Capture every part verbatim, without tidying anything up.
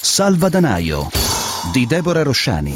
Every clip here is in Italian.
Salvadanaio di Deborah Rosciani.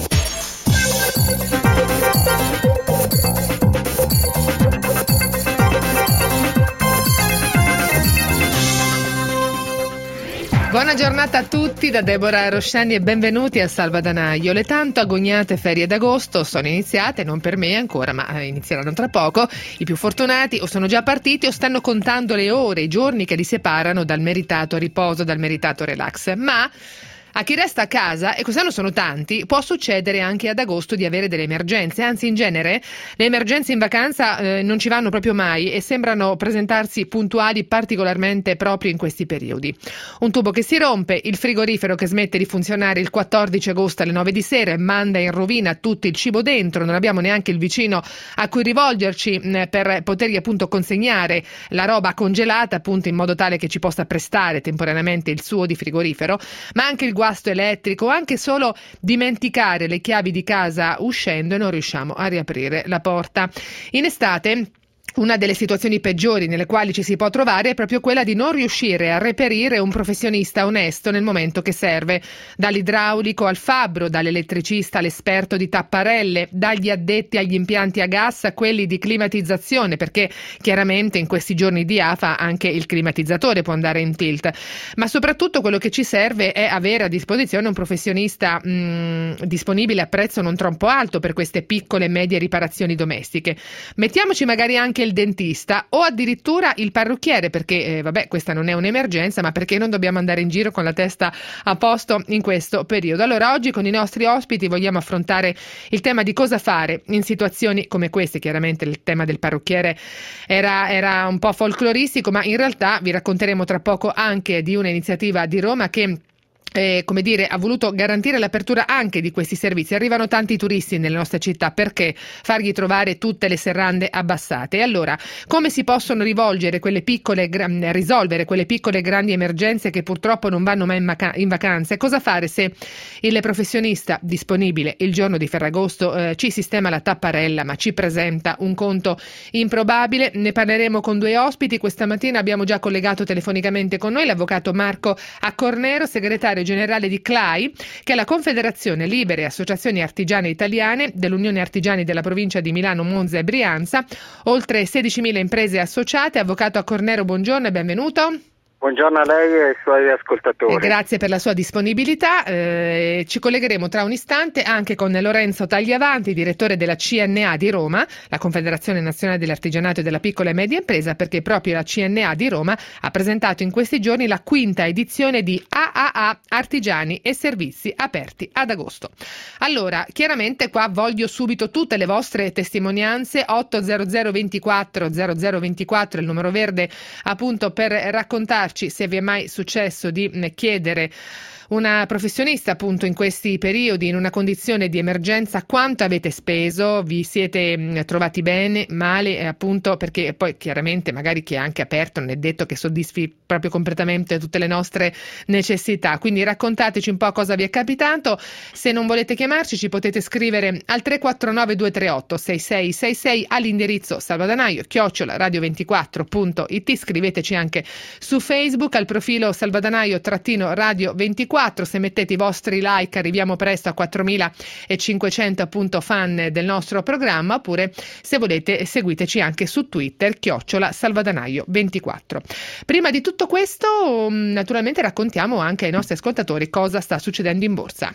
Buona giornata a tutti da Deborah Rosciani e benvenuti a Salvadanaio. Le tanto agognate ferie d'agosto sono iniziate, non per me ancora, ma inizieranno tra poco. I più fortunati o sono già partiti o stanno contando le ore, i giorni che li separano dal meritato riposo, dal meritato relax. Ma a chi resta a casa, e quest'anno sono tanti, può succedere anche ad agosto di avere delle emergenze, anzi in genere le emergenze in vacanza eh, non ci vanno proprio mai e sembrano presentarsi puntuali particolarmente proprio in questi periodi. Un tubo che si rompe, il frigorifero che smette di funzionare il quattordici agosto alle nove di sera e manda in rovina tutto il cibo dentro, non abbiamo neanche il vicino a cui rivolgerci mh, per potergli appunto consegnare la roba congelata appunto in modo tale che ci possa prestare temporaneamente il suo di frigorifero, ma anche il guasto elettrico, anche solo dimenticare le chiavi di casa uscendo e non riusciamo a riaprire la porta. In estate una delle situazioni peggiori nelle quali ci si può trovare è proprio quella di non riuscire a reperire un professionista onesto nel momento che serve, dall'idraulico al fabbro, dall'elettricista all'esperto di tapparelle, dagli addetti agli impianti a gas a quelli di climatizzazione, perché chiaramente in questi giorni di afa anche il climatizzatore può andare in tilt, ma soprattutto quello che ci serve è avere a disposizione un professionista mh, disponibile a prezzo non troppo alto per queste piccole e medie riparazioni domestiche. Mettiamoci magari anche il dentista o addirittura il parrucchiere, perché eh, vabbè, questa non è un'emergenza, ma perché non dobbiamo andare in giro con la testa a posto in questo periodo. Allora oggi con i nostri ospiti vogliamo affrontare il tema di cosa fare in situazioni come queste. Chiaramente il tema del parrucchiere era, era un po' folcloristico, ma in realtà vi racconteremo tra poco anche di un'iniziativa di Roma che Eh, come dire, ha voluto garantire l'apertura anche di questi servizi. Arrivano tanti turisti nelle nostre città, perché fargli trovare tutte le serrande abbassate? E allora, come si possono rivolgere quelle piccole, gra- risolvere quelle piccole e grandi emergenze che purtroppo non vanno mai in, maca- in vacanza? E cosa fare se il professionista disponibile il giorno di Ferragosto eh, ci sistema la tapparella ma ci presenta un conto improbabile? Ne parleremo con due ospiti. Questa mattina abbiamo già collegato telefonicamente con noi l'avvocato Marco Accornero, segretario generale di C L A I, che è la Confederazione Libere Associazioni Artigiane Italiane dell'Unione Artigiani della provincia di Milano, Monza e Brianza, oltre sedicimila imprese associate. Avvocato Accornero, buongiorno e benvenuto. Buongiorno a lei e ai suoi ascoltatori. E grazie per la sua disponibilità. Eh, ci collegheremo tra un istante anche con Lorenzo Tagliavanti, direttore della C N A di Roma, la Confederazione Nazionale dell'Artigianato e della Piccola e Media Impresa, perché proprio la C N A di Roma ha presentato in questi giorni la quinta edizione di A A A Artigiani e Servizi aperti ad agosto. Allora, chiaramente qua voglio subito tutte le vostre testimonianze. Otto zero zero ventiquattro zero zero ventiquattro il numero verde appunto per raccontarci se vi è mai successo di chiedere una professionista appunto in questi periodi, in una condizione di emergenza, quanto avete speso, vi siete mh, trovati bene, male, eh, appunto perché poi chiaramente magari chi è anche aperto non è detto che soddisfi proprio completamente tutte le nostre necessità, quindi raccontateci un po' cosa vi è capitato. Se non volete chiamarci ci potete scrivere al tre quattro nove due tre otto sei sei sei sei all'indirizzo salvadanaio chiocciola radio ventiquattro punto it, scriveteci anche su Facebook al profilo salvadanaio trattino radio ventiquattro. Se mettete i vostri like arriviamo presto a quattromilacinquecento appunto fan del nostro programma, oppure se volete seguiteci anche su Twitter chiocciola salvadanaio ventiquattro. Prima di tutto questo naturalmente raccontiamo anche ai nostri ascoltatori cosa sta succedendo in borsa.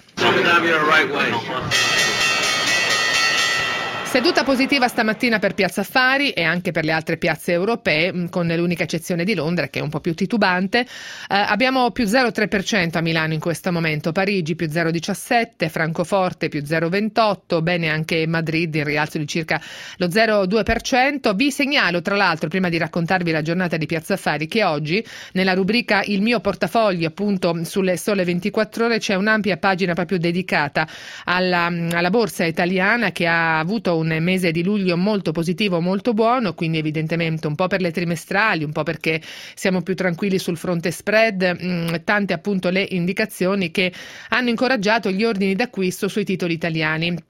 Seduta positiva stamattina per Piazza Affari e anche per le altre piazze europee, con l'unica eccezione di Londra che è un po' più titubante. Eh, abbiamo più zero virgola tre per cento a Milano in questo momento, Parigi più zero virgola diciassette, Francoforte più zero virgola ventotto, bene anche Madrid in rialzo di circa lo zero virgola due per cento. Vi segnalo tra l'altro, prima di raccontarvi la giornata di Piazza Affari, che oggi nella rubrica Il mio portafoglio appunto sulle Sole ventiquattro Ore c'è un'ampia pagina proprio dedicata alla, alla borsa italiana, che ha avuto un mese di luglio molto positivo, molto buono, quindi evidentemente un po' per le trimestrali, un po' perché siamo più tranquilli sul fronte spread, mh, tante appunto le indicazioni che hanno incoraggiato gli ordini d'acquisto sui titoli italiani.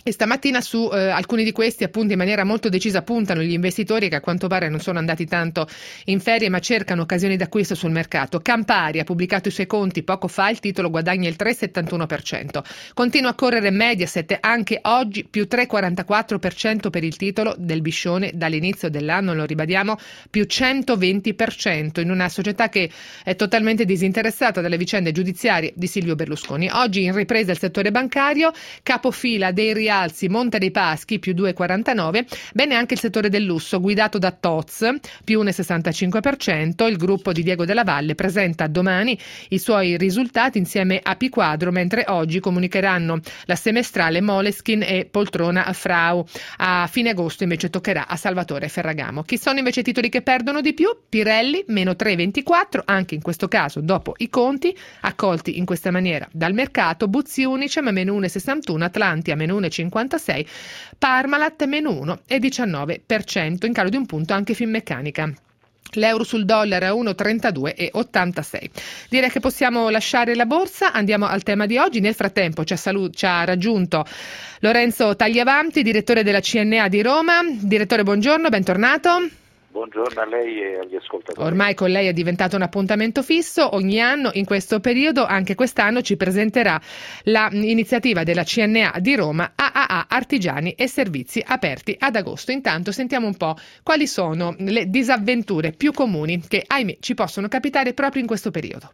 E stamattina su eh, alcuni di questi, appunto, in maniera molto decisa puntano gli investitori che a quanto pare non sono andati tanto in ferie ma cercano occasioni d'acquisto sul mercato. Campari ha pubblicato i suoi conti poco fa, il titolo guadagna il tre virgola settantuno per cento. Continua a correre Mediaset anche oggi, più tre virgola quarantaquattro per cento per il titolo del Biscione dall'inizio dell'anno, lo ribadiamo, più centoventi per cento in una società che è totalmente disinteressata dalle vicende giudiziarie di Silvio Berlusconi. Oggi in ripresa il settore bancario, capofila dei rialzi Alzi Monte dei Paschi più due virgola quarantanove, bene anche il settore del lusso guidato da Toz più uno virgola sessantacinque per cento. Il gruppo di Diego Della Valle presenta domani i suoi risultati insieme a Piquadro, mentre oggi comunicheranno la semestrale Moleskine e Poltrona Frau. A fine agosto invece toccherà a Salvatore Ferragamo. Chi sono invece i titoli che perdono di più? Pirelli meno tre virgola ventiquattro, anche in questo caso dopo i conti accolti in questa maniera dal mercato. Buzzi Unicem meno uno virgola sessantuno, Atlantia meno uno virgola cinquantasei, Parmalat meno uno virgola diciannove per cento, in calo di un punto anche Finmeccanica. L'euro sul dollaro a uno virgola trentadue e ottantasei. Direi che possiamo lasciare la borsa, andiamo al tema di oggi. Nel frattempo ci ha, salu- ci ha raggiunto Lorenzo Tagliavanti, direttore della C N A di Roma. Direttore, buongiorno, bentornato. Buongiorno a lei e agli ascoltatori. Ormai con lei è diventato un appuntamento fisso, ogni anno in questo periodo, anche quest'anno ci presenterà l'iniziativa della C N A di Roma, A A A Artigiani e Servizi aperti ad agosto. Intanto sentiamo un po' quali sono le disavventure più comuni che, ahimè, ci possono capitare proprio in questo periodo.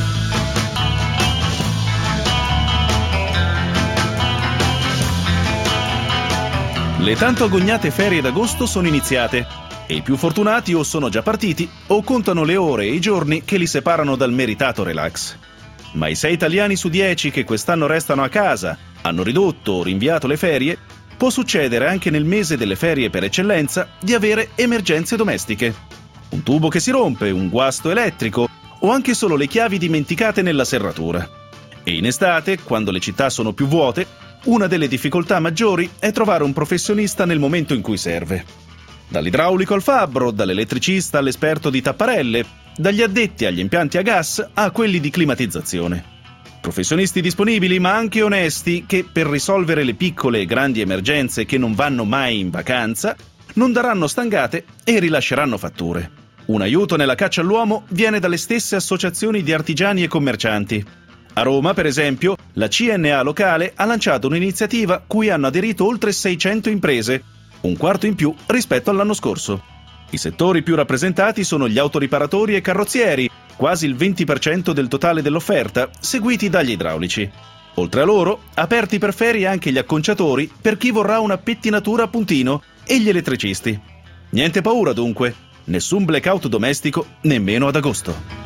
Le tanto agognate ferie d'agosto sono iniziate e i più fortunati o sono già partiti o contano le ore e i giorni che li separano dal meritato relax. Ma i sei italiani su dieci che quest'anno restano a casa, hanno ridotto o rinviato le ferie, può succedere anche nel mese delle ferie per eccellenza di avere emergenze domestiche. Un tubo che si rompe, un guasto elettrico o anche solo le chiavi dimenticate nella serratura. E in estate, quando le città sono più vuote, una delle difficoltà maggiori è trovare un professionista nel momento in cui serve. Dall'idraulico al fabbro, dall'elettricista all'esperto di tapparelle, dagli addetti agli impianti a gas a quelli di climatizzazione. Professionisti disponibili ma anche onesti che, per risolvere le piccole e grandi emergenze che non vanno mai in vacanza, non daranno stangate e rilasceranno fatture. Un aiuto nella caccia all'uomo viene dalle stesse associazioni di artigiani e commercianti. A Roma, per esempio, la C N A locale ha lanciato un'iniziativa cui hanno aderito oltre seicento imprese, un quarto in più rispetto all'anno scorso. I settori più rappresentati sono gli autoriparatori e carrozzieri, quasi il venti per cento del totale dell'offerta, seguiti dagli idraulici. Oltre a loro, aperti per ferie anche gli acconciatori per chi vorrà una pettinatura a puntino e gli elettricisti. Niente paura dunque, nessun blackout domestico nemmeno ad agosto.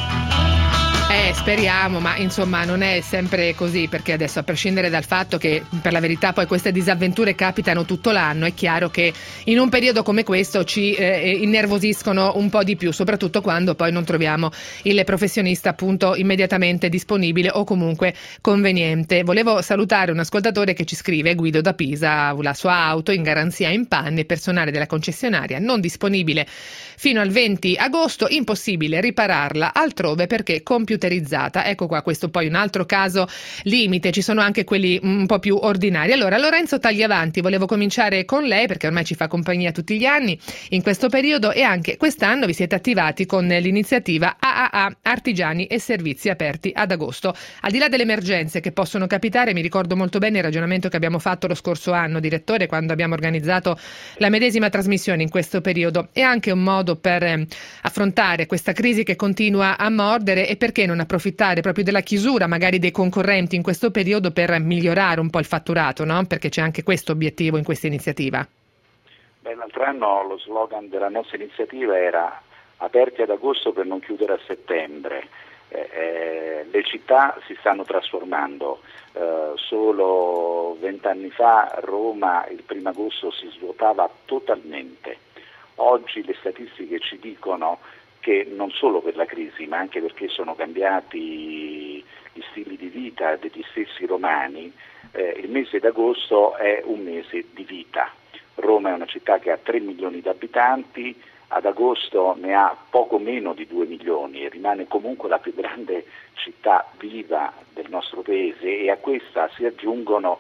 Eh, speriamo, ma insomma non è sempre così, perché adesso, a prescindere dal fatto che per la verità poi queste disavventure capitano tutto l'anno, è chiaro che in un periodo come questo ci eh, innervosiscono un po' di più, soprattutto quando poi non troviamo il professionista appunto immediatamente disponibile o comunque conveniente. Volevo salutare un ascoltatore che ci scrive: Guido da Pisa, la sua auto in garanzia in panne, personale della concessionaria non disponibile fino al venti agosto, impossibile ripararla altrove perché computerizzata. Ecco qua, questo poi un altro caso limite, ci sono anche quelli un po' più ordinari. Allora, Lorenzo Tagliavanti, volevo cominciare con lei perché ormai ci fa compagnia tutti gli anni in questo periodo e anche quest'anno vi siete attivati con l'iniziativa A A A Artigiani e Servizi aperti ad agosto. Al di là delle emergenze che possono capitare, mi ricordo molto bene il ragionamento che abbiamo fatto lo scorso anno, direttore, quando abbiamo organizzato la medesima trasmissione in questo periodo. È anche un modo per eh, affrontare questa crisi che continua a mordere, e perché non approfittare proprio della chiusura magari dei concorrenti in questo periodo per migliorare un po' il fatturato, no? Perché c'è anche questo obiettivo in questa iniziativa. Beh, l'altro anno lo slogan della nostra iniziativa era aperti ad agosto per non chiudere a settembre. Eh, eh, le città si stanno trasformando. Eh, solo vent'anni fa Roma il primo agosto si svuotava totalmente. Oggi le statistiche ci dicono che non solo per la crisi, ma anche perché sono cambiati gli stili di vita degli stessi romani, eh, il mese d'agosto è un mese di vita. Roma è una città che ha tre milioni di abitanti, ad agosto ne ha poco meno di due milioni e rimane comunque la più grande città viva del nostro paese, e a questa si aggiungono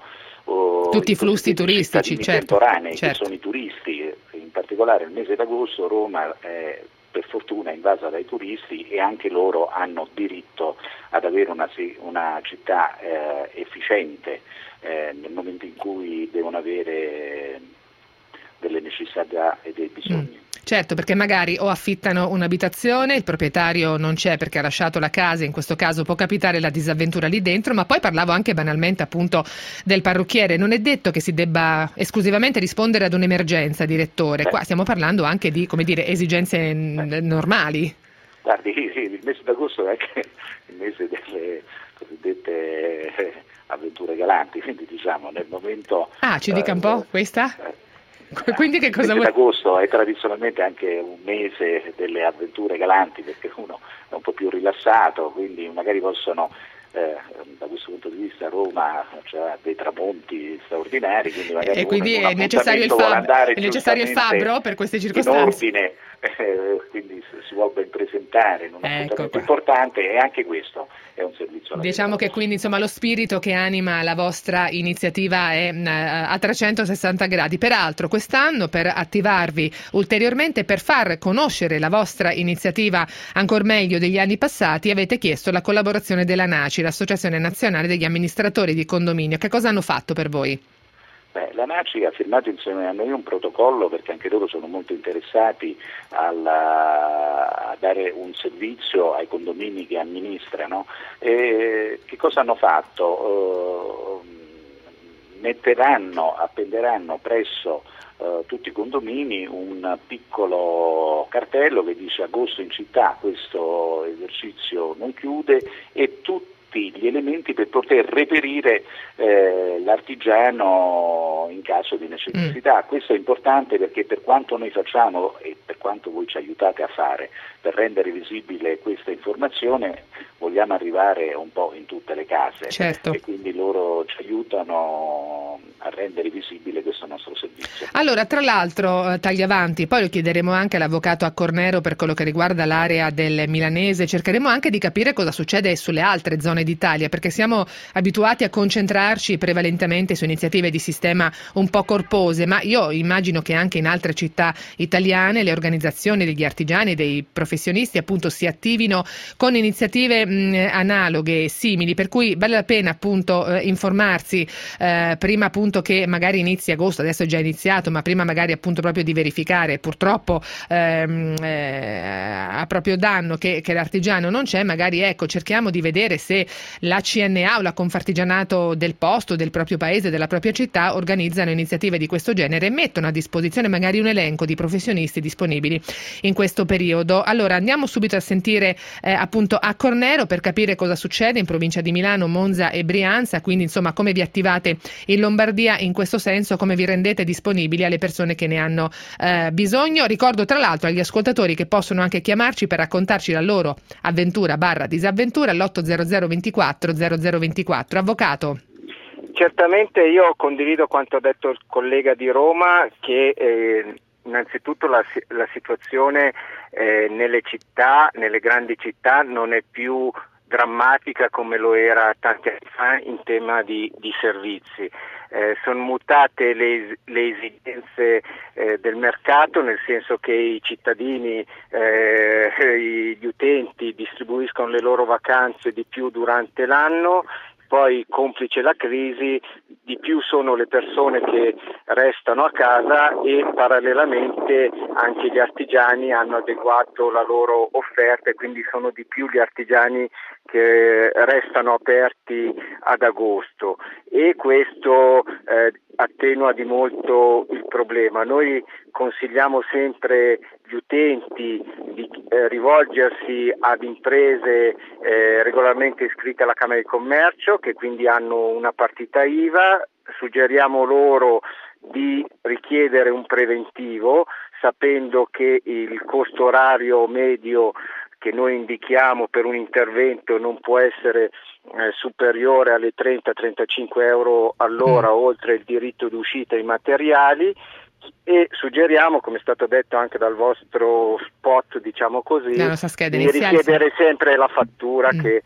o tutti i flussi turistici, certo, temporanei, certo. che sono i turisti, in particolare il mese d'agosto Roma è per fortuna invasa dai turisti e anche loro hanno diritto ad avere una, una città eh, efficiente eh, nel momento in cui devono avere delle necessità e dei bisogni. Mm. Certo, perché magari o affittano un'abitazione, il proprietario non c'è perché ha lasciato la casa, in questo caso può capitare la disavventura lì dentro, ma poi parlavo anche banalmente appunto del parrucchiere. Non è detto che si debba esclusivamente rispondere ad un'emergenza, direttore. Beh. Qua stiamo parlando anche di, come dire, esigenze n- normali. Guardi, sì, il mese d'agosto è anche il mese delle cosiddette avventure galanti, quindi diciamo nel momento... Ah, ci dica un po' eh, questa? Eh, Quindi che cosa il mese vuoi? d'agosto è tradizionalmente anche un mese delle avventure galanti perché uno è un po' più rilassato, quindi magari possono eh, da questo punto di vista Roma cioè, dei tramonti straordinari, quindi magari e quindi uno è necessario il, vuole fab- andare è necessario il fabbro per queste circostanze. in ordine, eh, quindi si vuole ben presentare in un Ecco appuntamento qua. importante e anche questo è un servizio alla Diciamo che quindi insomma lo spirito che anima la vostra iniziativa è uh, a trecentosessanta gradi. Peraltro quest'anno per attivarvi ulteriormente, per far conoscere la vostra iniziativa ancor meglio degli anni passati, avete chiesto la collaborazione della NACI, l'Associazione Nazionale degli Amministratori di Condominio. Che cosa hanno fatto per voi? Beh, la NACI ha firmato insieme a noi un protocollo perché anche loro sono molto interessati alla, a dare un servizio ai condomini che amministrano. E che cosa hanno fatto? Uh, metteranno, appenderanno presso uh, tutti i condomini un piccolo cartello che dice agosto in città, questo esercizio non chiude, e tutti gli elementi per poter reperire eh, l'artigiano in caso di necessità. Mm. Questo è importante perché per quanto noi facciamo e per quanto voi ci aiutate a fare per rendere visibile questa informazione, vogliamo arrivare un po' in tutte le case. Certo. E quindi loro ci aiutano a rendere visibile questo nostro servizio. Allora, tra l'altro, eh, tagli avanti, poi lo chiederemo anche all'avvocato Accornero per quello che riguarda l'area del Milanese, cercheremo anche di capire cosa succede sulle altre zone d'Italia, perché siamo abituati a concentrarci prevalentemente su iniziative di sistema un po' corpose, ma io immagino che anche in altre città italiane le organizzazioni degli artigiani, dei professionisti appunto si attivino con iniziative mh, analoghe e simili, per cui vale la pena appunto eh, informarsi eh, prima appunto che magari inizi agosto, adesso è già iniziato, ma prima magari appunto proprio di verificare, purtroppo ehm, eh, a proprio danno che, che l'artigiano non c'è, magari ecco cerchiamo di vedere se la C N A o la Confartigianato del posto, del proprio paese, della propria città organizzano iniziative di questo genere e mettono a disposizione magari un elenco di professionisti disponibili in questo periodo. Allora andiamo subito a sentire eh, appunto Accornero per capire cosa succede in provincia di Milano, Monza e Brianza, quindi insomma come vi attivate in Lombardia in questo senso, come vi rendete disponibili alle persone che ne hanno eh, bisogno. Ricordo tra l'altro agli ascoltatori che possono anche chiamarci per raccontarci la loro avventura barra disavventura all'otto zero zero ventiquattro zero zero ventiquattro. Avvocato. Certamente io condivido quanto ha detto il collega di Roma, che eh, innanzitutto la, la situazione eh, nelle città, nelle grandi città non è più drammatica come lo era tanti anni fa in tema di, di servizi. Eh, sono mutate le, le esigenze eh, del mercato, nel senso che i cittadini, eh, gli utenti distribuiscono le loro vacanze di più durante l'anno. Poi, complice la crisi, di più sono le persone che restano a casa e parallelamente anche gli artigiani hanno adeguato la loro offerta e quindi sono di più gli artigiani che restano aperti ad agosto e questo eh, attenua di molto il problema. Noi consigliamo sempre gli utenti di eh, rivolgersi ad imprese eh, regolarmente iscritte alla Camera di Commercio, che quindi hanno una partita I V A. Suggeriamo loro di richiedere un preventivo, sapendo che il costo orario medio che noi indichiamo per un intervento non può essere eh, superiore alle trenta trentacinque euro all'ora, mm. oltre il diritto d'uscita ai materiali. E suggeriamo, come è stato detto anche dal vostro spot, diciamo così, di richiedere sempre la fattura mm. che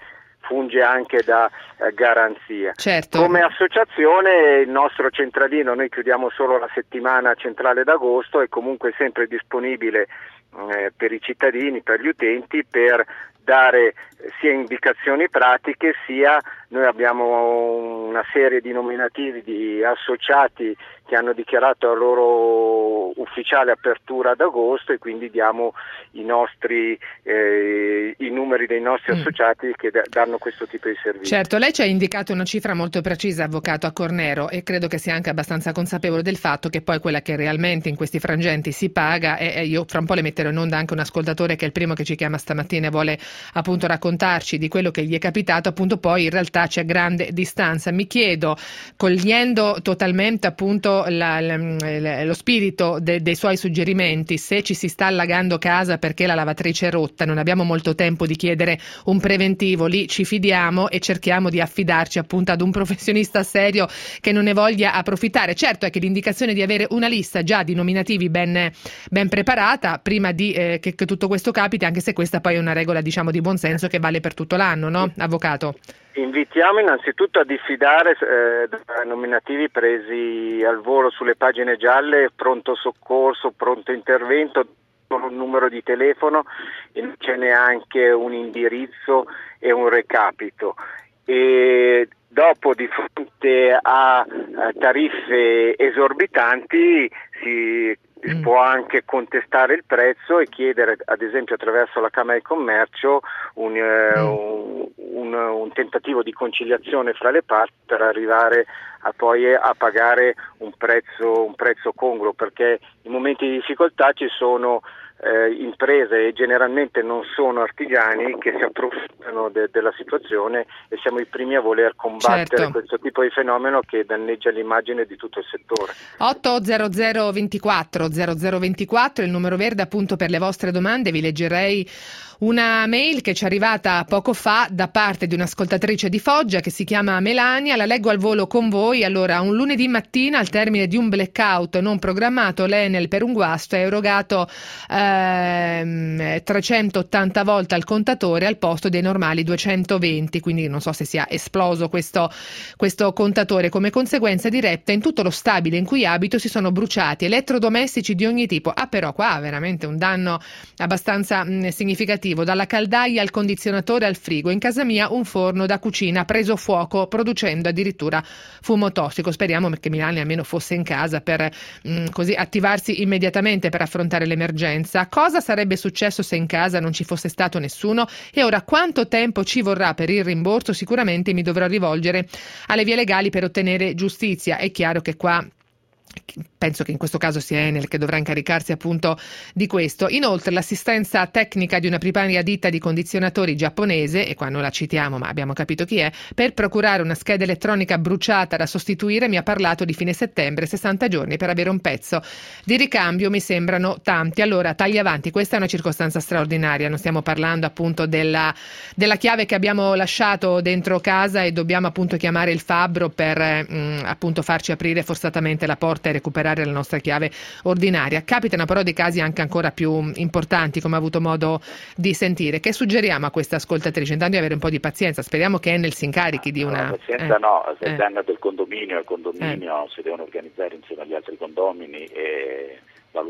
funge anche da eh, garanzia. Certo. Come associazione il nostro centralino, noi chiudiamo solo la settimana centrale d'agosto, è comunque sempre disponibile eh, per i cittadini, per gli utenti, per dare sia indicazioni pratiche, sia noi abbiamo una serie di nominativi di associati che hanno dichiarato la loro ufficiale apertura ad agosto, e quindi diamo i nostri eh, i numeri dei nostri mm. associati che d- danno questo tipo di servizio. Certo, lei ci ha indicato una cifra molto precisa, avvocato, a Cornero, e credo che sia anche abbastanza consapevole del fatto che poi quella che realmente in questi frangenti si paga, e, e io fra un po' le metterò in onda anche un ascoltatore che è il primo che ci chiama stamattina e vuole appunto raccontarci di quello che gli è capitato, appunto poi in realtà c'è grande distanza. Mi chiedo, cogliendo totalmente appunto la, la, la, lo spirito de, dei suoi suggerimenti, se ci si sta allagando casa perché la lavatrice è rotta, non abbiamo molto tempo di chiedere un preventivo, lì ci fidiamo e cerchiamo di affidarci appunto ad un professionista serio che non ne voglia approfittare. Certo è che l'indicazione di avere una lista già di nominativi ben, ben preparata prima di eh, che, che tutto questo capiti, anche se questa poi è una regola diciamo di buon senso che vale per tutto l'anno, no, avvocato? Invitiamo innanzitutto a diffidare eh, da nominativi presi al volo sulle pagine gialle, pronto soccorso, pronto intervento, con un numero di telefono, e non c'è neanche un indirizzo e un recapito. E dopo, di fronte a, a tariffe esorbitanti, si Mm. può anche contestare il prezzo e chiedere, ad esempio attraverso la Camera di Commercio, un, eh, un, un, un tentativo di conciliazione fra le parti per arrivare a poi a pagare un prezzo, un prezzo congruo, perché in momenti di difficoltà ci sono eh, imprese, e generalmente non sono artigiani, che si approfittano de- della situazione, e siamo i primi a voler combattere certo. questo tipo di fenomeno che danneggia l'immagine di tutto il settore. otto zero zero ventiquattro zero zero ventiquattro il numero verde appunto per le vostre domande. Vi leggerei una mail che ci è arrivata poco fa da parte di un'ascoltatrice di Foggia che si chiama Melania, la leggo al volo con voi. Allora, un lunedì mattina, al termine di un blackout non programmato, l'Enel per un guasto ha erogato ehm, trecentottanta volte al contatore al posto dei normali duecentoventi, quindi non so se sia esploso questo, questo contatore. Come conseguenza diretta, in tutto lo stabile in cui abito si sono bruciati elettrodomestici di ogni tipo. Ah, però qua veramente un danno abbastanza mh, significativo. Dalla caldaia al condizionatore al frigo. In casa mia un forno da cucina ha preso fuoco, producendo addirittura fumo tossico. Speriamo che Milani almeno fosse in casa per mh, così attivarsi immediatamente per affrontare l'emergenza. Cosa sarebbe successo se in casa non ci fosse stato nessuno? E ora quanto tempo ci vorrà per il rimborso? Sicuramente mi dovrò rivolgere alle vie legali per ottenere giustizia. È chiaro che qua penso che in questo caso sia Enel che dovrà incaricarsi appunto di questo. Inoltre l'assistenza tecnica di una primaria ditta di condizionatori giapponese, e qua non la citiamo ma abbiamo capito chi è, per procurare una scheda elettronica bruciata da sostituire mi ha parlato di fine settembre, sessanta giorni per avere un pezzo di ricambio. Mi sembrano tanti. Allora, tagli avanti, questa è una circostanza straordinaria, non stiamo parlando appunto della, della chiave che abbiamo lasciato dentro casa e dobbiamo appunto chiamare il fabbro per mh, appunto farci aprire forzatamente la porta e recuperare la nostra chiave ordinaria. Capitano però dei casi anche ancora più importanti, come ho avuto modo di sentire. Che suggeriamo a questa ascoltatrice? Intanto di avere un po' di pazienza, speriamo che Enel si incarichi di una... No, pazienza eh, no, se eh. danno del condominio al condominio eh. si devono organizzare insieme agli altri condomini e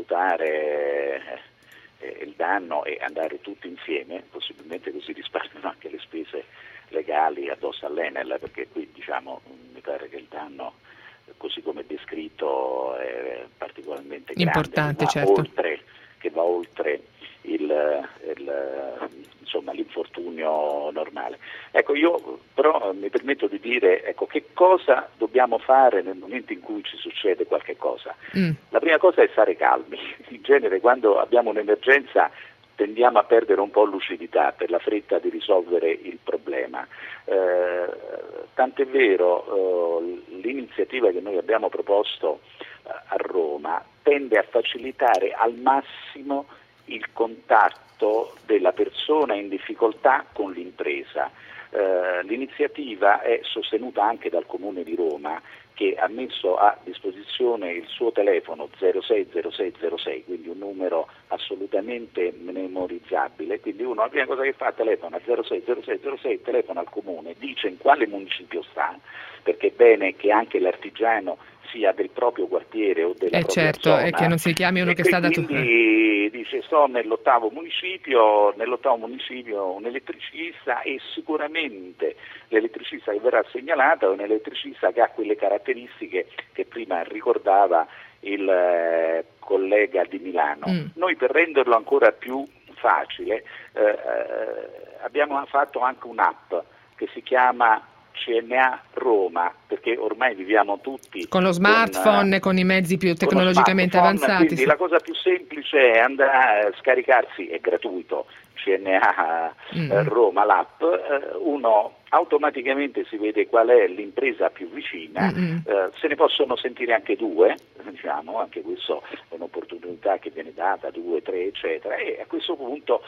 valutare eh, il danno e andare tutti insieme, possibilmente così risparmiano anche le spese legali addosso all'Enel, perché qui diciamo mi pare che il danno, così come descritto, è particolarmente grande, importante, che va certo. oltre, che va oltre il, il, insomma, l'infortunio normale. Ecco, io però mi permetto di dire, ecco, che cosa dobbiamo fare nel momento in cui ci succede qualche cosa. Mm. La prima cosa è stare calmi. In genere quando abbiamo un'emergenza tendiamo a perdere un po' lucidità per la fretta di risolvere il problema. Eh, tant'è vero, eh, l'iniziativa che noi abbiamo proposto eh, a Roma tende a facilitare al massimo il contatto della persona in difficoltà con l'impresa. Eh, l'iniziativa è sostenuta anche dal Comune di Roma, che ha messo a disposizione il suo telefono zero sei zero sei zero sei, quindi un numero assolutamente memorizzabile, quindi uno la prima cosa che fa telefona a zero sei zero sei zero sei, telefona al comune, dice in quale municipio sta, perché è bene che anche l'artigiano sia del proprio quartiere o della eh propria certo, zona, e che non si chiami uno e che che sta da quindi dice sto nell'ottavo municipio, nell'ottavo municipio un elettricista, e sicuramente l'elettricista che verrà segnalato è un elettricista che ha quelle caratteristiche che prima ricordava il eh, collega di Milano. Mm. Noi, per renderlo ancora più facile, eh, eh, abbiamo fatto anche un'app che si chiama C N A Roma, perché ormai viviamo tutti con lo smartphone, con, con i mezzi più tecnologicamente avanzati. Quindi sì. La cosa più semplice è andare a scaricarsi, è gratuito, C N A mm. eh, Roma, l'app, eh, uno automaticamente si vede qual è l'impresa più vicina, mm-hmm. eh, se ne possono sentire anche due, diciamo, anche questo è un'opportunità che viene data, due, tre, eccetera, e a questo punto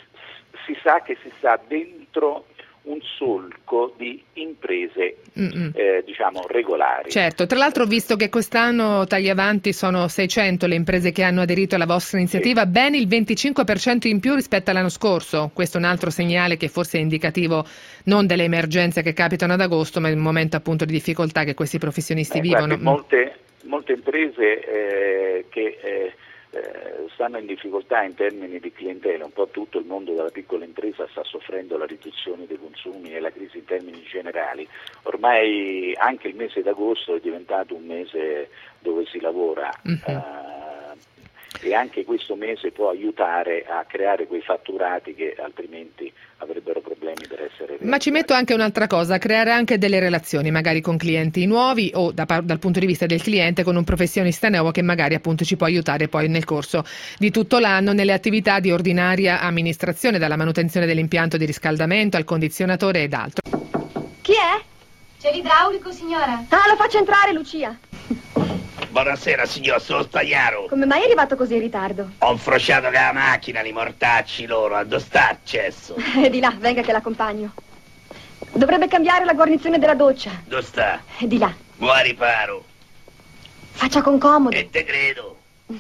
si sa che si sta dentro un solco di imprese eh, diciamo regolari. Certo, tra l'altro ho visto che quest'anno Tagliavanti sono seicento le imprese che hanno aderito alla vostra iniziativa, sì. Ben il venticinque per cento in più rispetto all'anno scorso. Questo è un altro segnale che forse è indicativo non delle emergenze che capitano ad agosto, ma del momento appunto di difficoltà che questi professionisti Beh, vivono. Guardi, molte, molte imprese eh, che eh, Eh, stanno in difficoltà in termini di clientela, un po' tutto il mondo della piccola impresa sta soffrendo la riduzione dei consumi e la crisi in termini generali. Ormai anche il mese d'agosto è diventato un mese dove si lavora, mm-hmm. eh, e anche questo mese può aiutare a creare quei fatturati che altrimenti avrebbero problemi per essere realizzati. Ma ci metto anche un'altra cosa, creare anche delle relazioni magari con clienti nuovi o da, dal punto di vista del cliente con un professionista nuovo che magari appunto ci può aiutare poi nel corso di tutto l'anno nelle attività di ordinaria amministrazione, dalla manutenzione dell'impianto di riscaldamento al condizionatore ed altro. Chi è? C'è l'idraulico, signora. Ah, lo faccio entrare, Lucia. Buonasera, signor, sono Spagliaro. Come mai è arrivato così in ritardo? Ho frociato con la macchina, li mortacci loro. A dove sta accesso? Eh, di là, venga che l'accompagno. Dovrebbe cambiare la guarnizione della doccia. Dove sta? Eh, di là. Buon riparo. Faccia con comodo. E te credo.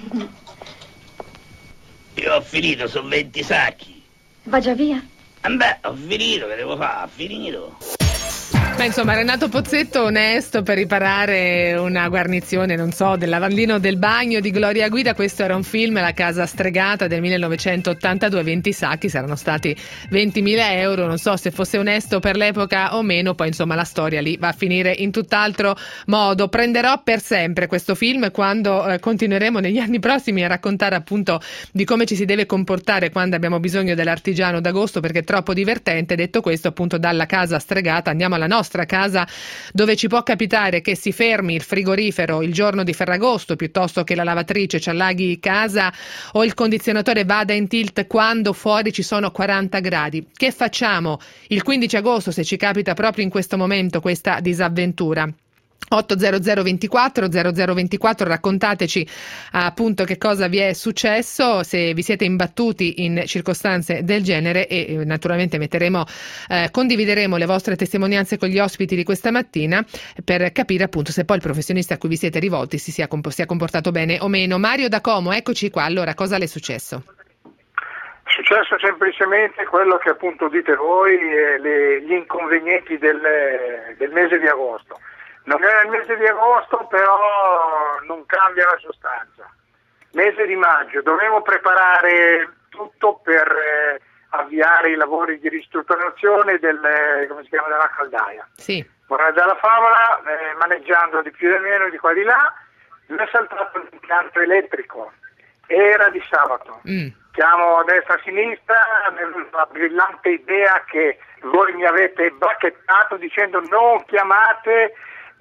Io ho finito, sono venti sacchi. Va già via? Eh beh, ho finito, che devo fare? Ho finito. Beh, insomma, Renato Pozzetto onesto per riparare una guarnizione, non so, del lavandino del bagno di Gloria Guida. Questo era un film, La casa stregata del millenovecentottantadue, venti sacchi, saranno stati ventimila euro, non so se fosse onesto per l'epoca o meno, poi insomma la storia lì va a finire in tutt'altro modo. Prenderò per sempre questo film quando eh, continueremo negli anni prossimi a raccontare appunto di come ci si deve comportare quando abbiamo bisogno dell'artigiano d'agosto, perché è troppo divertente. Detto questo, appunto, dalla casa stregata andiamo alla nostra casa, dove ci può capitare che si fermi il frigorifero il giorno di Ferragosto, piuttosto che la lavatrice ci allaghi casa o il condizionatore vada in tilt quando fuori ci sono quaranta gradi. Che facciamo il quindici agosto se ci capita proprio in questo momento questa disavventura? otto zero zero ventiquattro zero zero ventiquattro, raccontateci appunto che cosa vi è successo, se vi siete imbattuti in circostanze del genere, e eh, naturalmente metteremo eh, condivideremo le vostre testimonianze con gli ospiti di questa mattina per capire appunto se poi il professionista a cui vi siete rivolti si sia, comp- sia comportato bene o meno. Mario da Como, eccoci qua. Allora, cosa le è successo? È successo semplicemente quello che appunto dite voi, eh, le, gli inconvenienti del, del mese di agosto. Non era il mese di agosto, però non cambia la sostanza. Mese di maggio, dovevo preparare tutto per eh, avviare i lavori di ristrutturazione del, come si chiama, della caldaia. Sì. Vorrei dalla favola, eh, maneggiando di più e di meno di qua e di là, mi è saltato l'impianto elettrico. Era di sabato. Mm. Chiamo a destra e a sinistra, nella brillante idea che voi mi avete bacchettato dicendo non chiamate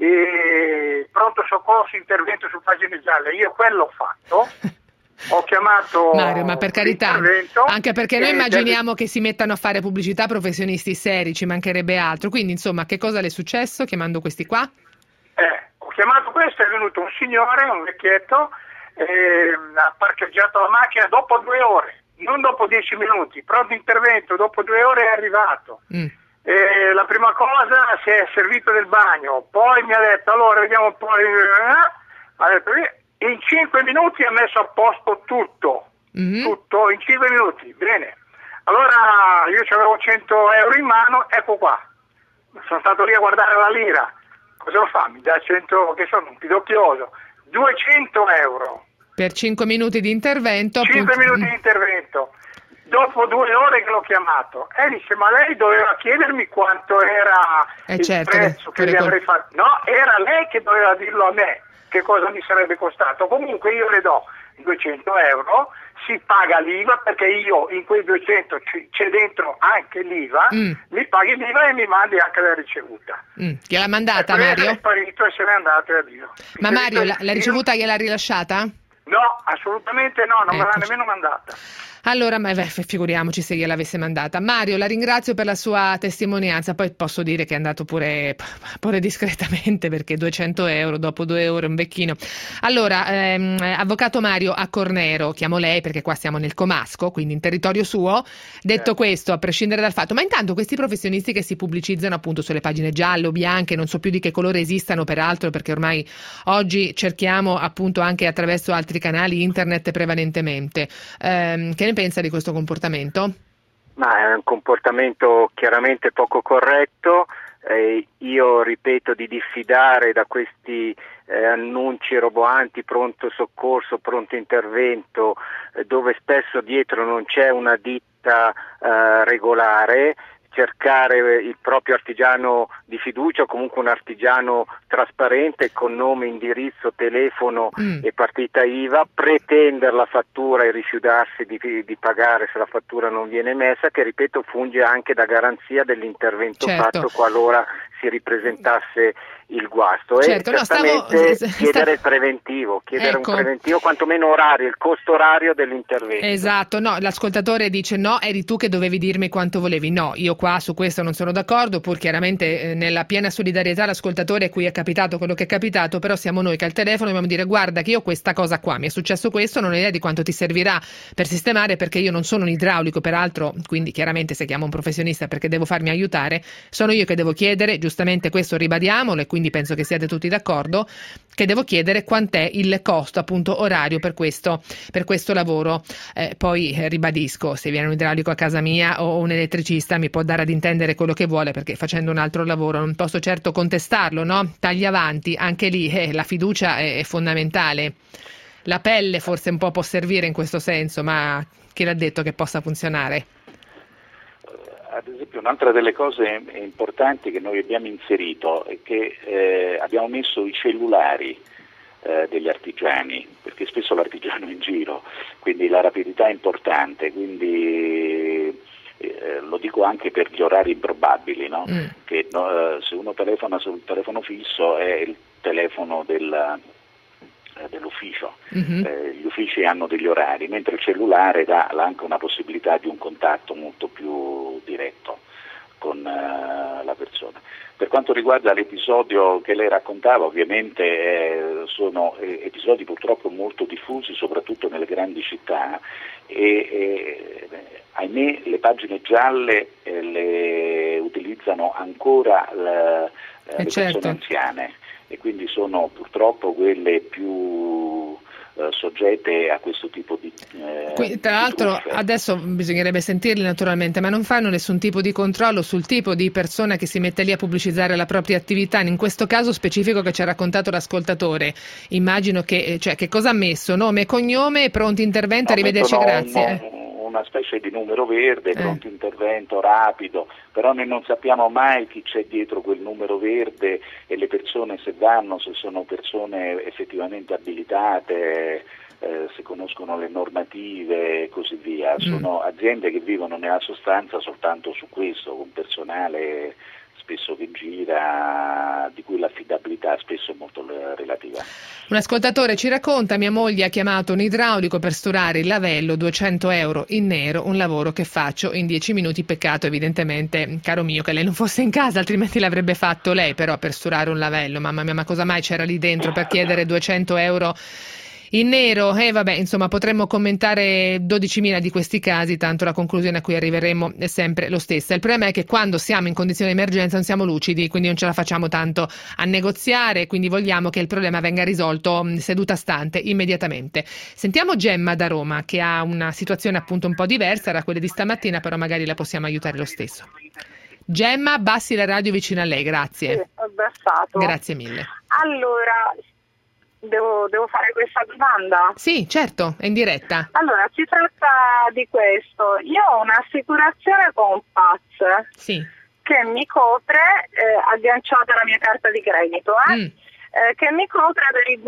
e pronto soccorso, intervento su pagine gialle. Io quello ho fatto, ho chiamato Mario, ma per carità, anche perché noi immaginiamo che si mettano a fare pubblicità professionisti seri, ci mancherebbe altro. Quindi insomma, che cosa le è successo chiamando questi qua? Eh, ho chiamato questo, è venuto un signore, un vecchietto, eh, ha parcheggiato la macchina dopo due ore, non dopo dieci minuti, pronto intervento, dopo due ore è arrivato. Mm. E la prima cosa si è servito del bagno, poi mi ha detto allora vediamo un po', ha detto, in cinque minuti ha messo a posto tutto, mm-hmm. tutto in cinque minuti, bene. Allora io avevo cento euro in mano, ecco qua, sono stato lì a guardare la lira, cosa lo fa? Mi dà cento, che sono un pidocchioso, duecento euro. Per cinque minuti di intervento. cinque appunto... minuti di intervento. Dopo due ore che l'ho chiamato, e dice ma lei doveva chiedermi quanto era eh il certo, prezzo che gli avrei fatto. No, era lei che doveva dirlo a me, che cosa mi sarebbe costato. Comunque io le do duecento euro, si paga l'I V A perché io in quei duecento c'è dentro anche l'I V A, mm. mi paghi l'I V A e mi mandi anche la ricevuta. Mm. Gliel'ha mandata e Mario? È sparito e se n'è andato a Dio. Ma Mario, la, la ricevuta gliel'ha rilasciata? No, assolutamente no, non ecco. me l'ha nemmeno mandata. Allora, ma beh, figuriamoci se gliel'avesse mandata. Mario, la ringrazio per la sua testimonianza, poi posso dire che è andato pure, pure discretamente perché duecento euro dopo due ore un becchino. Allora, ehm, avvocato Mario a Cornero, chiamo lei perché qua siamo nel Comasco, quindi in territorio suo. Detto eh. questo, a prescindere dal fatto, ma intanto questi professionisti che si pubblicizzano appunto sulle pagine gialle o bianche, non so più di che colore esistano peraltro perché ormai oggi cerchiamo appunto anche attraverso altri canali internet prevalentemente, ehm, che ne pensa di questo comportamento? Ma è un comportamento chiaramente poco corretto, eh, io ripeto di diffidare da questi eh, annunci roboanti, pronto soccorso, pronto intervento, eh, dove spesso dietro non c'è una ditta eh, regolare. Cercare il proprio artigiano di fiducia o comunque un artigiano trasparente con nome, indirizzo, telefono mm. e partita I V A, pretendere la fattura e rifiutarsi di, di pagare se la fattura non viene emessa, che ripeto funge anche da garanzia dell'intervento certo. fatto qualora si ripresentasse il guasto. Certo, e no, certamente stavo, chiedere stavo... il preventivo, chiedere ecco. un preventivo, quantomeno orario, il costo orario dell'intervento. Esatto, no, l'ascoltatore dice no, eri tu che dovevi dirmi quanto volevi. No, io qua su questo non sono d'accordo, pur chiaramente eh, nella piena solidarietà all'ascoltatore a cui è capitato quello che è capitato, però siamo noi che al telefono dobbiamo dire guarda che io questa cosa qua, mi è successo questo, non ho idea di quanto ti servirà per sistemare perché io non sono un idraulico, peraltro, quindi chiaramente se chiamo un professionista perché devo farmi aiutare, sono io che devo chiedere, giustamente questo ribadiamolo e quindi penso che siate tutti d'accordo, che devo chiedere quant'è il costo appunto orario per questo, per questo lavoro. Eh, poi eh, ribadisco, se viene un idraulico a casa mia o un elettricista mi può dare ad intendere quello che vuole perché facendo un altro lavoro non posso certo contestarlo, no? Tagli avanti, anche lì eh, la fiducia è, è fondamentale. La pelle forse un po' può servire in questo senso, ma chi l'ha detto che possa funzionare? Ad esempio un'altra delle cose importanti che noi abbiamo inserito è che eh, abbiamo messo i cellulari eh, degli artigiani, perché spesso l'artigiano è in giro, quindi la rapidità è importante, quindi eh, lo dico anche per gli orari improbabili, no? mm. che no, se uno telefona sul telefono fisso è il telefono del... dell'ufficio, mm-hmm. eh, gli uffici hanno degli orari, mentre il cellulare dà anche una possibilità di un contatto molto più diretto con uh, la persona. Per quanto riguarda l'episodio che lei raccontava, ovviamente eh, sono eh, episodi purtroppo molto diffusi, soprattutto nelle grandi città e eh, ahimè le pagine gialle eh, le utilizzano ancora la, eh, le certo. persone anziane. E quindi sono purtroppo quelle più eh, soggette a questo tipo di eh, Qui, tra l'altro truffe. Adesso bisognerebbe sentirli naturalmente, ma non fanno nessun tipo di controllo sul tipo di persona che si mette lì a pubblicizzare la propria attività. In questo caso specifico che ci ha raccontato l'ascoltatore, immagino che, cioè, che cosa ha messo? Nome, cognome, pronti intervento, no, arrivederci, grazie. Un, una specie di numero verde, eh. pronto intervento rapido, però noi non sappiamo mai chi c'è dietro quel numero verde e le persone se vanno, se sono persone effettivamente abilitate, eh, se conoscono le normative e così via. Mm. Sono aziende che vivono nella sostanza soltanto su questo, con personale spesso che gira, di cui l'affidabilità spesso è molto relativa. Un ascoltatore ci racconta: mia moglie ha chiamato un idraulico per sturare il lavello, duecento euro in nero, un lavoro che faccio in dieci minuti, peccato evidentemente, caro mio, che lei non fosse in casa, altrimenti l'avrebbe fatto lei, però per sturare un lavello, mamma mia, ma cosa mai c'era lì dentro per chiedere duecento euro in nero, e eh, vabbè, insomma, potremmo commentare dodicimila di questi casi, tanto la conclusione a cui arriveremo è sempre lo stessa. Il problema è che quando siamo in condizione di emergenza non siamo lucidi, quindi non ce la facciamo tanto a negoziare, quindi vogliamo che il problema venga risolto mh, seduta stante, immediatamente. Sentiamo Gemma da Roma, che ha una situazione appunto un po' diversa da quelle di stamattina, però magari la possiamo aiutare lo stesso. Gemma, abbassi la radio vicino a lei, grazie. Sì, ho abbassato. Grazie mille. Allora, devo, devo fare questa domanda? Sì, certo, è in diretta. Allora, si tratta di questo. Io ho un'assicurazione Compass sì. che mi copre, eh, agganciata alla mia carta di credito, eh, mm. eh, che mi copre per i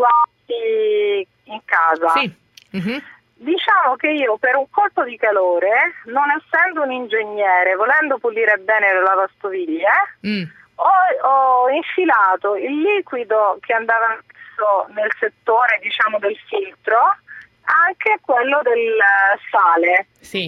guasti in casa. Sì. Mm-hmm. Diciamo che io per un colpo di calore, non essendo un ingegnere, volendo pulire bene le lavastoviglie, mm. ho, ho infilato il liquido che andava messo nel settore, diciamo, del filtro, anche quello del sale. Sì.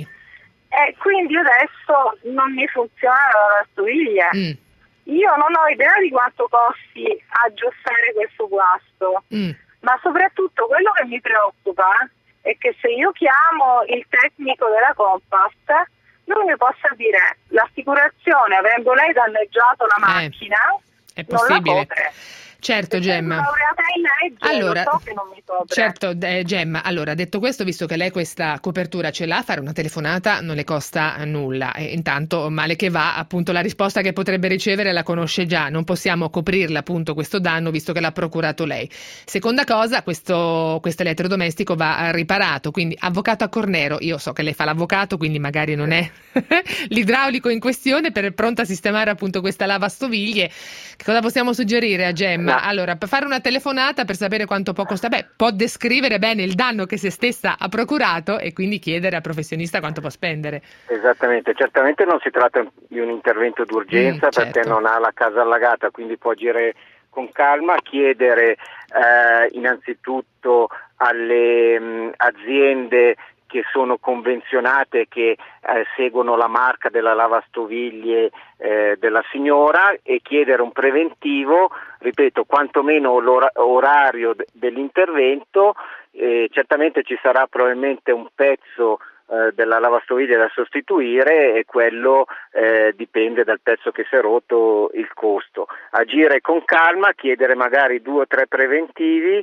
E quindi adesso non mi funziona la lavastoviglie. Mm. Io non ho idea di quanto costi aggiustare questo guasto, mm. ma soprattutto quello che mi preoccupa è che se io chiamo il tecnico della Compass, lui mi possa dire l'assicurazione, avendo lei danneggiato la macchina, eh, è possibile. Non la copre. Certo, Gemma. Legge, allora, lo so che non mi copre. certo, eh, Gemma, allora, detto questo, visto che lei questa copertura ce l'ha, fare una telefonata non le costa nulla. E intanto, male che va, appunto, la risposta che potrebbe ricevere la conosce già. Non possiamo coprirle, appunto, questo danno, visto che l'ha procurato lei. Seconda cosa, questo, questo elettrodomestico va riparato, quindi avvocato a Cornero. Io so che lei fa l'avvocato, quindi magari non è l'idraulico in questione, per pronto a sistemare appunto questa lavastoviglie. Che cosa possiamo suggerire a Gemma? No. Allora, per fare una telefonata per sapere quanto può costare, beh, può descrivere bene il danno che se stessa ha procurato e quindi chiedere al professionista quanto può spendere. Esattamente, certamente non si tratta di un intervento d'urgenza, mm, perché certo. non ha la casa allagata, quindi può agire con calma, chiedere eh, innanzitutto alle mh, aziende che sono convenzionate, che eh, seguono la marca della lavastoviglie eh, della signora, e chiedere un preventivo, ripeto, quantomeno l'orario d- dell'intervento. Eh, certamente ci sarà probabilmente un pezzo eh, della lavastoviglie da sostituire, e quello eh, dipende dal pezzo che si è rotto, il costo. Agire con calma, chiedere magari due o tre preventivi,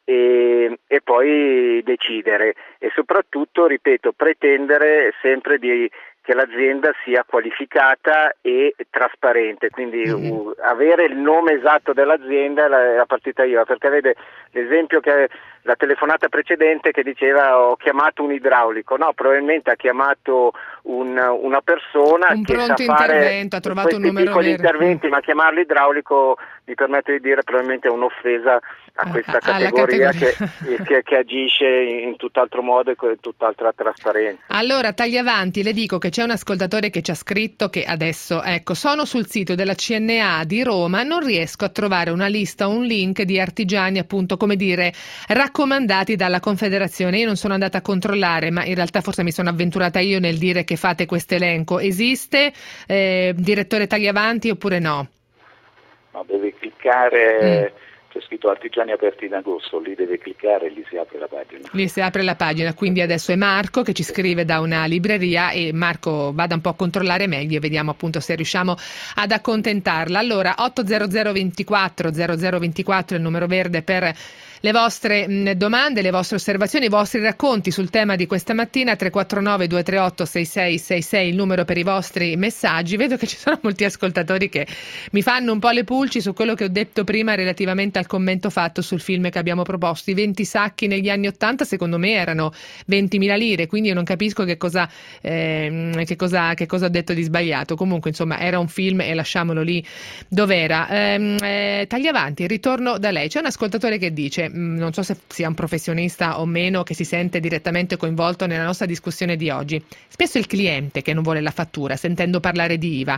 E, e poi decidere, e soprattutto, ripeto, pretendere sempre di, che l'azienda sia qualificata e trasparente, quindi mm-hmm. uh, avere il nome esatto dell'azienda è la, la partita I V A, perché vede l'esempio che la telefonata precedente che diceva ho chiamato un idraulico, no, probabilmente ha chiamato un, una persona un che pronto sa fare intervento, ha trovato un numero piccoli vero. interventi, ma chiamarlo idraulico, mi permetto di dire, probabilmente è un'offesa a questa categoria, categoria. Che, che, che agisce in tutt'altro modo e con tutt'altra trasparenza. Allora, tagli avanti, le dico che c'è un ascoltatore che ci ha scritto che adesso, ecco, sono sul sito della C N A di Roma, non riesco a trovare una lista o un link di artigiani, appunto, come dire, raccomandati dalla Confederazione. Io non sono andata a controllare, ma in realtà forse mi sono avventurata io nel dire che fate questo elenco. Esiste, eh, direttore Tagliavanti, oppure no? No, deve cliccare... Mm. C'è scritto artigiani aperti in agosto, lì deve cliccare e lì si apre la pagina. Lì si apre la pagina, quindi adesso è Marco che ci scrive da una libreria, e Marco vada un po' a controllare meglio e vediamo appunto se riusciamo ad accontentarla. Allora, otto zero zero ventiquattro zero zero ventiquattro è il numero verde per le vostre mh, domande, le vostre osservazioni, i vostri racconti sul tema di questa mattina. Tre quattro nove due tre otto sei sei sei sei il numero per i vostri messaggi. Vedo che ci sono molti ascoltatori che mi fanno un po' le pulci su quello che ho detto prima relativamente al commento fatto sul film che abbiamo proposto. I venti sacchi negli anni ottanta secondo me erano ventimila lire, quindi io non capisco che cosa, eh, che cosa, che cosa ho detto di sbagliato. Comunque insomma era un film e lasciamolo lì dov'era. Eh, eh, tagli avanti, ritorno da lei. C'è un ascoltatore che dice, non so se sia un professionista o meno, che si sente direttamente coinvolto nella nostra discussione di oggi. Spesso è il cliente che non vuole la fattura, sentendo parlare di I V A.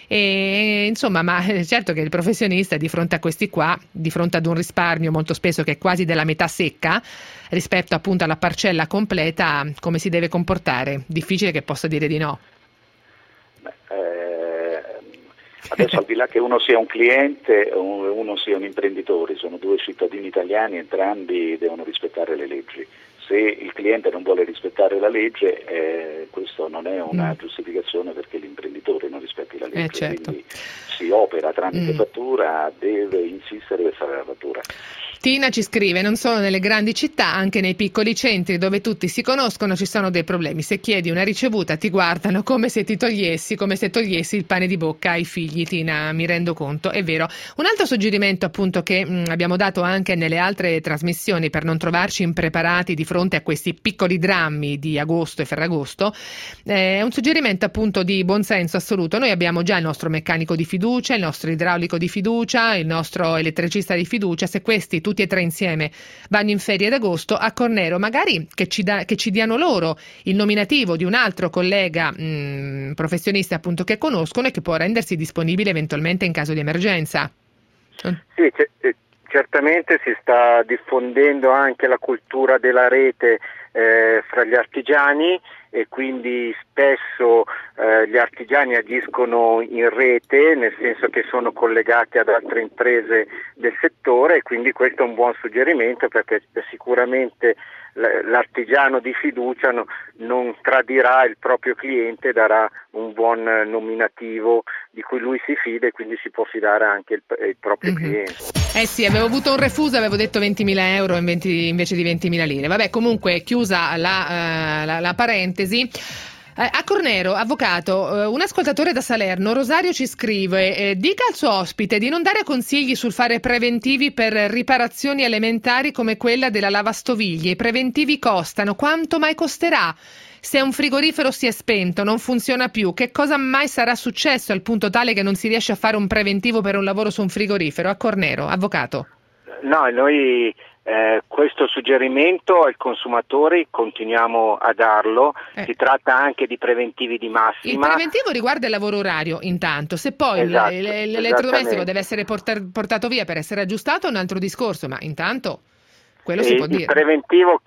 E insomma, ma certo che il professionista di fronte a questi qua, di fronte ad un risparmio molto spesso che è quasi della metà secca rispetto appunto alla parcella completa, come si deve comportare? Difficile che possa dire di no. Beh, eh... Adesso al di là che uno sia un cliente o uno sia un imprenditore, sono due cittadini italiani, entrambi devono rispettare le leggi. Se il cliente non vuole rispettare la legge, eh, questo non è una mm. giustificazione perché l'imprenditore non rispetti la legge, eh, certo. quindi si opera tramite mm. fattura, deve insistere per fare la fattura. Tina ci scrive: non solo nelle grandi città, anche nei piccoli centri dove tutti si conoscono ci sono dei problemi. Se chiedi una ricevuta ti guardano come se ti togliessi, come se togliessi il pane di bocca ai figli. Tina, mi rendo conto, è vero. Un altro suggerimento appunto che mh, abbiamo dato anche nelle altre trasmissioni per non trovarci impreparati di fronte a questi piccoli drammi di agosto e Ferragosto, eh, è un suggerimento appunto di buonsenso assoluto. Noi abbiamo già il nostro meccanico di fiducia, il nostro idraulico di fiducia, il nostro elettricista di fiducia. Se questi tutti e tre insieme vanno in ferie d'agosto, a Cornero magari che ci, da, che ci diano loro il nominativo di un altro collega mh, professionista appunto che conoscono e che può rendersi disponibile eventualmente in caso di emergenza. Sì, c- certamente si sta diffondendo anche la cultura della rete eh, fra gli artigiani, e quindi spesso eh, gli artigiani agiscono in rete, nel senso che sono collegati ad altre imprese del settore, e quindi questo è un buon suggerimento, perché sicuramente l'artigiano di fiducia no, non tradirà il proprio cliente, darà un buon nominativo di cui lui si fida, e quindi si può fidare anche il, il proprio mm-hmm. cliente. Eh sì, avevo avuto un refuso, avevo detto ventimila euro invece di ventimila lire. Vabbè, comunque chiusa la, uh, la, la parentesi. A Cornero, avvocato, un ascoltatore da Salerno, Rosario, ci scrive: eh, dica al suo ospite di non dare consigli sul fare preventivi per riparazioni elementari come quella della lavastoviglie. I preventivi costano, quanto mai costerà? Se un frigorifero si è spento, non funziona più, che cosa mai sarà successo al punto tale che non si riesce a fare un preventivo per un lavoro su un frigorifero? A Cornero, avvocato. No, noi eh, questo suggerimento ai consumatori continuiamo a darlo, eh. si tratta anche di preventivi di massima. Il preventivo riguarda il lavoro orario intanto, se poi esatto, l- l- l'elettrodomestico deve essere portar- portato via per essere aggiustato è un altro discorso, ma intanto quello si e può il dire. Il preventivo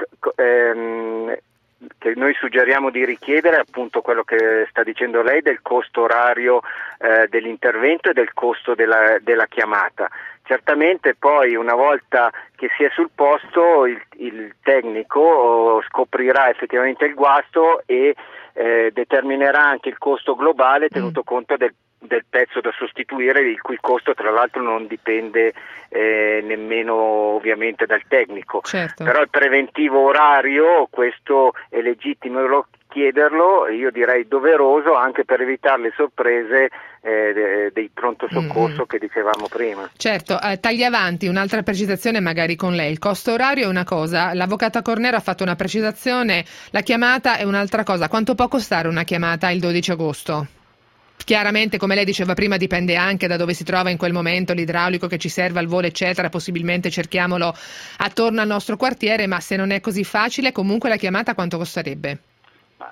ehm, che noi suggeriamo di richiedere è appunto quello che sta dicendo lei, del costo orario eh, dell'intervento e del costo della, della chiamata. Certamente poi, una volta che si è sul posto, il, il tecnico scoprirà effettivamente il guasto e eh, determinerà anche il costo globale, tenuto mm. conto del, del pezzo da sostituire, il cui costo tra l'altro non dipende eh, nemmeno ovviamente dal tecnico. Certo. Però il preventivo orario, questo è legittimo chiederlo, io direi doveroso, anche per evitare le sorprese eh, de, dei pronto soccorso mm. che dicevamo prima. Certo, eh, tagli avanti, un'altra precisazione magari con lei. Il costo orario è una cosa, l'avvocata Cornero ha fatto una precisazione, la chiamata è un'altra cosa. Quanto può costare una chiamata il dodici agosto? Chiaramente, come lei diceva prima, dipende anche da dove si trova in quel momento l'idraulico che ci serve al volo, eccetera. Possibilmente cerchiamolo attorno al nostro quartiere, ma se non è così facile, comunque la chiamata quanto costerebbe? Ma,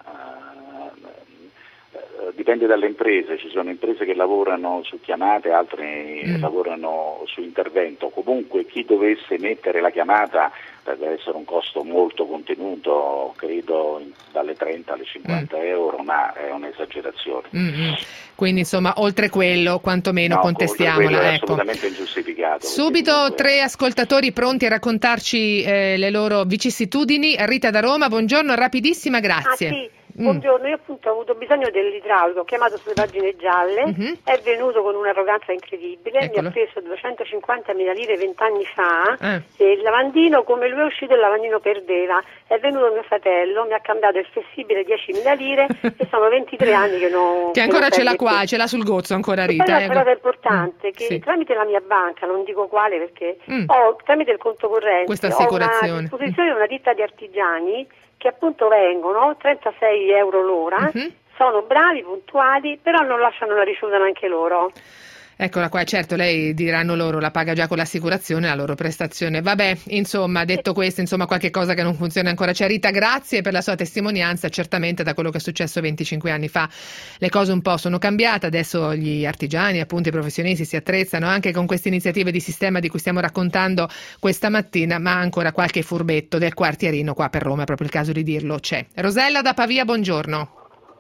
uh, dipende dalle imprese, ci sono imprese che lavorano su chiamate, altre mm. lavorano su intervento. Comunque chi dovesse mettere la chiamata deve essere un costo molto contenuto, credo dalle trenta alle cinquanta mm. euro, ma è un'esagerazione. Mm-hmm. Quindi insomma oltre quello quantomeno no, contestiamola. È ecco. assolutamente ingiustificato. Subito comunque... tre ascoltatori pronti a raccontarci eh, le loro vicissitudini. Rita da Roma, buongiorno, rapidissima, grazie. Ah, sì. Buongiorno, io appunto ho avuto bisogno dell'idraulico, ho chiamato sulle pagine gialle, mm-hmm. è venuto con un'arroganza incredibile, Eccolo. mi ha preso duecentocinquantamila lire vent'anni fa eh. e il lavandino, come lui è uscito il lavandino perdeva, è venuto mio fratello, mi ha cambiato il flessibile diecimila lire e sono ventitré anni che non... Che ancora che non ce l'ha qua, ce l'ha sul gozzo ancora Rita. Però eh. la cosa importante è mm. che sì. tramite la mia banca, non dico quale perché mm. ho tramite il conto corrente, Questa ho assicurazione. una disposizione di una ditta di artigiani che appunto vengono trentasei euro l'ora, uh-huh. sono bravi, puntuali, però non lasciano la ricevuta neanche loro. Eccola qua, certo, lei diranno loro la paga già con l'assicurazione, la loro prestazione. Vabbè, insomma, detto questo, insomma, qualche cosa che non funziona ancora. C'è Rita, grazie per la sua testimonianza. Certamente da quello che è successo venticinque anni fa le cose un po' sono cambiate, adesso gli artigiani, appunto i professionisti si attrezzano anche con queste iniziative di sistema di cui stiamo raccontando questa mattina, ma ancora qualche furbetto del quartierino qua per Roma, è proprio il caso di dirlo, c'è. Rosella da Pavia, buongiorno.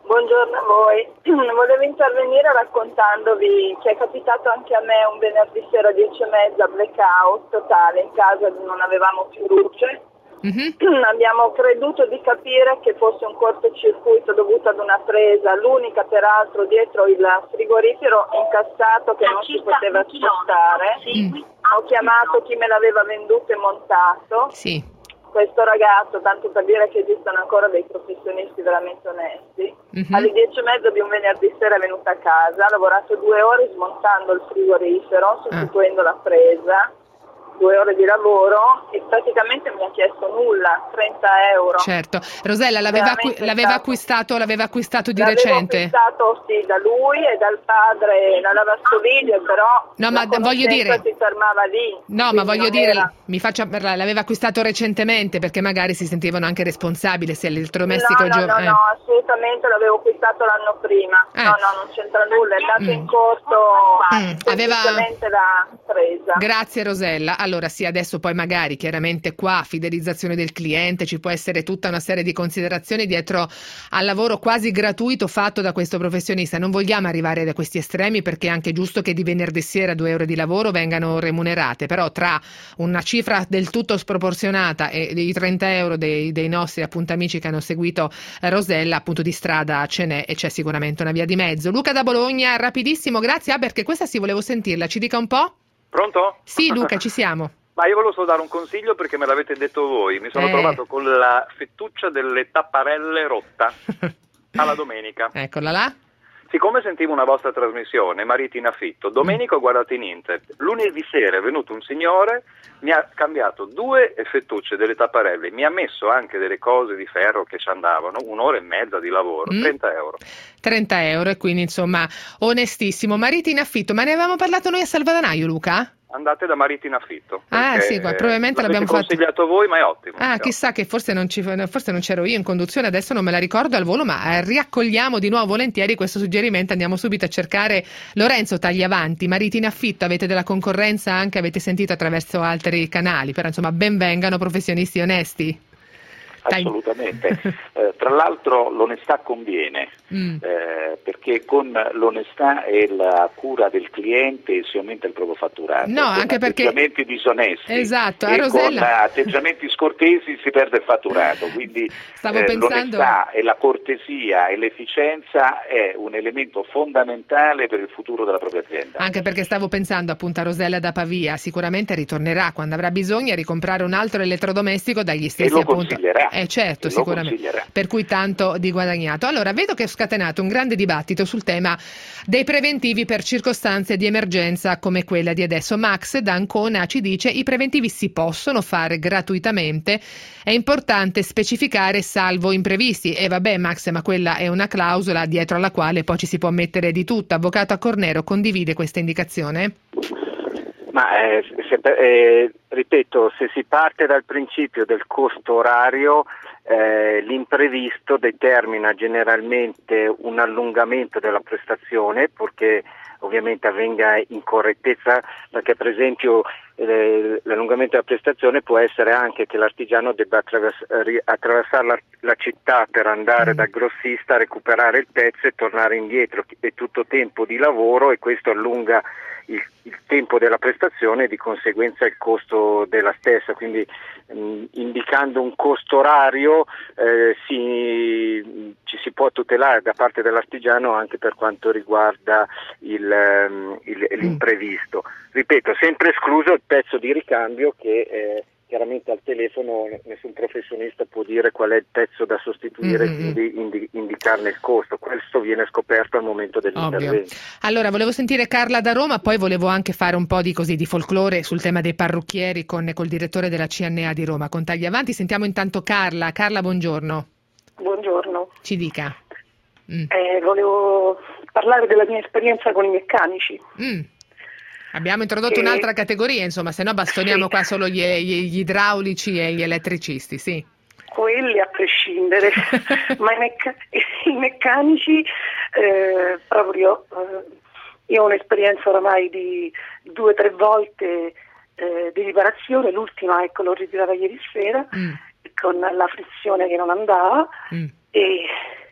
Buongiorno a voi. Volevo intervenire raccontandovi che è capitato anche a me un venerdì sera dieci e mezza, blackout totale, in casa non avevamo più luce. Mm-hmm. Abbiamo creduto di capire che fosse un cortocircuito dovuto ad una presa, l'unica peraltro dietro il frigorifero incassato che non si poteva spostare. Mm. Ho chiamato chi me l'aveva venduto e montato. Sì. Questo ragazzo, tanto per dire che esistono ancora dei professionisti veramente onesti, mm-hmm. alle dieci e mezza di un venerdì sera è venuta a casa, ha lavorato due ore smontando il frigorifero, sostituendo ah. la presa, due ore di lavoro, e praticamente mi ha chiesto nulla, trenta euro. Certo. Rosella, l'aveva, acqu- l'aveva acquistato l'aveva acquistato di l'avevo recente? acquistato sì, da lui e dal padre la lavastoviglie, però no, ma la voglio dire si fermava lì. No, ma voglio dire, era... mi faccia l'aveva acquistato recentemente, perché magari si sentivano anche responsabili se l'elettrodomestico No, no, gio- no, eh. no, assolutamente l'avevo acquistato l'anno prima. Eh. No, no, non c'entra nulla, è andato mm. in corso mm. aveva la presa. Grazie Rosella. Allora sì, adesso poi magari chiaramente qua fidelizzazione del cliente, ci può essere tutta una serie di considerazioni dietro al lavoro quasi gratuito fatto da questo professionista. Non vogliamo arrivare da questi estremi, perché è anche giusto che di venerdì sera due ore di lavoro vengano remunerate, però tra una cifra del tutto sproporzionata e i trenta euro dei, dei nostri appunto amici che hanno seguito Rosella, appunto di strada ce n'è, e c'è sicuramente una via di mezzo. Luca da Bologna, rapidissimo, grazie. Ah, perché questa sì, volevo sentirla, ci dica un po'. Pronto? Sì, Luca, ci siamo. Ma io volevo solo dare un consiglio, perché me l'avete detto voi. Mi sono eh. trovato con la fettuccia delle tapparelle rotta alla domenica. Eccola là. Siccome sentivo una vostra trasmissione, Mariti in affitto, domenica ho guardato in internet, lunedì sera è venuto un signore, mi ha cambiato due fettucce delle tapparelle, mi ha messo anche delle cose di ferro che ci andavano, un'ora e mezza di lavoro, mm. trenta euro. trenta euro, e quindi insomma onestissimo. Mariti in affitto, ma ne avevamo parlato noi a Salvadanaio, Luca? Andate da Mariti in affitto. Ah sì, qua, probabilmente l'abbiamo fatto. consigliato voi, ma è ottimo. Ah, è chissà ottimo. che forse non, ci, forse non c'ero io in conduzione, adesso non me la ricordo al volo, ma riaccogliamo di nuovo volentieri questo suggerimento. Andiamo subito a cercare Lorenzo Tagliavanti. Mariti in affitto, avete della concorrenza anche, avete sentito attraverso altri canali, però insomma ben vengano professionisti onesti. Assolutamente, eh, tra l'altro l'onestà conviene, mm. eh, perché con l'onestà e la cura del cliente si aumenta il proprio fatturato. No, con anche perché atteggiamenti disonesti, esatto, e Rosella... con atteggiamenti scortesi si perde il fatturato, quindi Stavo eh, pensando... l'onestà e la cortesia e l'efficienza è un elemento fondamentale per il futuro della propria azienda. Anche perché stavo pensando appunto a Rosella da Pavia, sicuramente ritornerà quando avrà bisogno a ricomprare un altro elettrodomestico dagli stessi, e lo appunto. Consiglierà. Eh certo, sicuramente, per cui tanto di guadagnato. Allora, vedo che ho scatenato un grande dibattito sul tema dei preventivi per circostanze di emergenza come quella di adesso. Max da Ancona ci dice: i preventivi si possono fare gratuitamente, è importante specificare salvo imprevisti. E vabbè Max, ma quella è una clausola dietro alla quale poi ci si può mettere di tutto. Avvocato Accornero, condivide questa indicazione? Ma eh, se, eh, ripeto, se si parte dal principio del costo orario, eh, l'imprevisto determina generalmente un allungamento della prestazione, purché ovviamente avvenga incorrettezza, perché per esempio eh, l'allungamento della prestazione può essere anche che l'artigiano debba attravers- attraversare la, la città per andare dal grossista a recuperare il pezzo e tornare indietro, è tutto tempo di lavoro, e questo allunga il, il tempo della prestazione e di conseguenza il costo della stessa. Quindi mh, indicando un costo orario eh, si, ci si può tutelare da parte dell'artigiano anche per quanto riguarda il, um, il, l'imprevisto. Ripeto, sempre escluso il pezzo di ricambio, che eh, chiaramente al telefono nessun professionista può dire qual è il pezzo da sostituire, mm-hmm. quindi indi- indicarne il costo. Questo viene scoperto al momento dell'intervento. Ovvio. Allora, volevo sentire Carla da Roma, poi volevo anche fare un po' di così di folklore sul tema dei parrucchieri con col direttore della C N A di Roma, con Tagliavanti. Sentiamo intanto Carla. Carla, buongiorno. Buongiorno. Ci dica. Mm. Eh, volevo parlare della mia esperienza con i meccanici. Mm. Abbiamo introdotto e... un'altra categoria, insomma, se no bastoniamo sì. qua solo gli, gli, gli idraulici e gli elettricisti, sì. Quelli a prescindere, ma i, mecca- i meccanici eh, proprio, eh, io ho un'esperienza oramai di due o tre volte eh, di riparazione, l'ultima ecco l'ho ritirata ieri sera, mm. con la frizione che non andava, mm. e